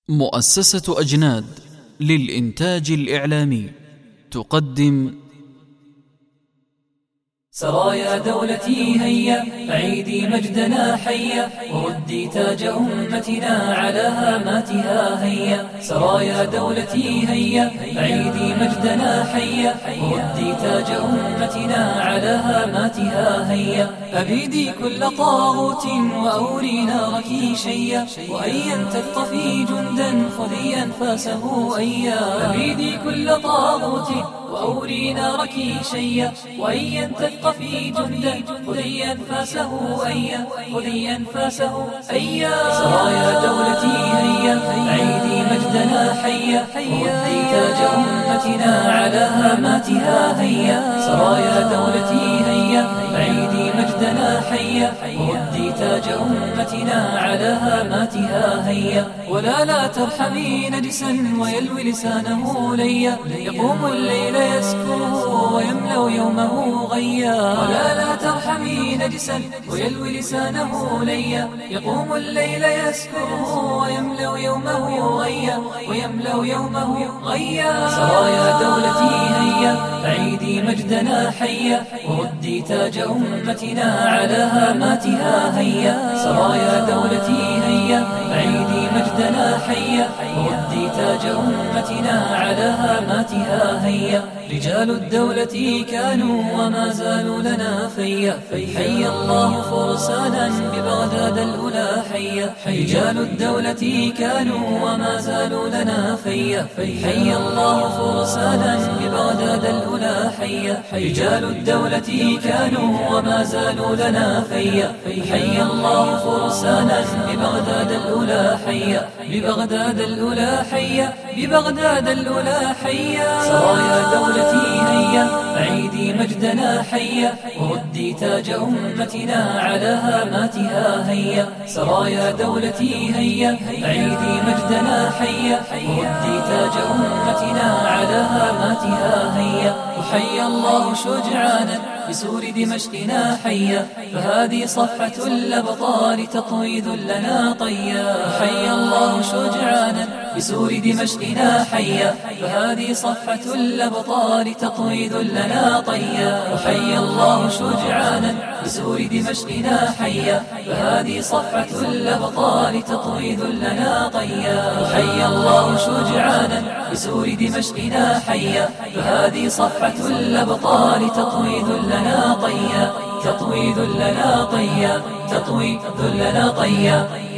مؤسسة أجناد للإنتاج الإعلامي تقدم سرايا دولتي هيا عيدي مجدنا حيا وردي تاج أمتنا على هاماتها هيا. سرايا دولتي هيا عيدي مجدنا حيا وردي تاج أمتنا على هاماتها هيا. أبيدي كل طاغوت وأوري نارك شيا وأيا تخطفي جندا خذي أنفاسه أيا. أبيدي كل طاغوت وأوري نارك شيا وأيا تثقفي جندا خذي أنفاسه أيا. خذي أنفاسه أيا. سرايا دولتي هيا عيدي مجدنا حيا وردي تاج أمتنا على هاماتها هيا. سرايا دولتي هيا عيدي مجدنا حيا وردي تاج أمتنا على هاماتها هيا. ولا ترحمي نجسا ويلوي لسانه ليا يقوم الليل يسكره ويملأ يومه غيا. ولا ترحمي نجسا ويلوي لسانه ليا يقوم الليل يسكره ويملأ يومه غيا. ويملأ يومه غيا. سرايا دولتي هيا عيدي مجدنا حيا وردي تاج أمتنا على هاماتها هيا. سرايا دولتي هيا عيدي مجدنا حيا وردي تاج أمتنا على هاماتها هيا. رجال الدولة كانوا وما زالوا لنا فيا حي الله فرسانا ببغداد الأولى حيا. رجال الدولة كانوا وما زالوا لنا فيا حي الله فرسانا ببغداد الأولى حيا. رجال الدولة كانوا وما زالوا لنا فيا حي الله فرسانا ببغداد الأولى حيا. ببغداد الأولى حيا. ببغداد الأولى حيا. سرايا دولتي هيا عيدي مجدنا حيا وردي تاج أمتنا على هاماتها هيا. سرايا دولتي هيا عيدي مجدنا حيا وردي تاج أمتنا على هاماتها هيا. وحي الله شجعانا بسور دمشقنا حيا فهذه صفحة الأبطال تطوي ذلنا طيا. وحي الله شجعانا بسور دمشقنا حيا فهذه صفحة الأبطال تطوي ذلنا طيا. وحي الله شجعانا بسور دمشقنا حيا فهذه صفحة الأبطال تطوي ذلنا طيا. وحي الله شجعانا بسور دمشقنا حيا فهذه صفحة الأبطال تطوي ذلنا طيا. تطوي ذلنا طيا. تطوي ذلنا طيا.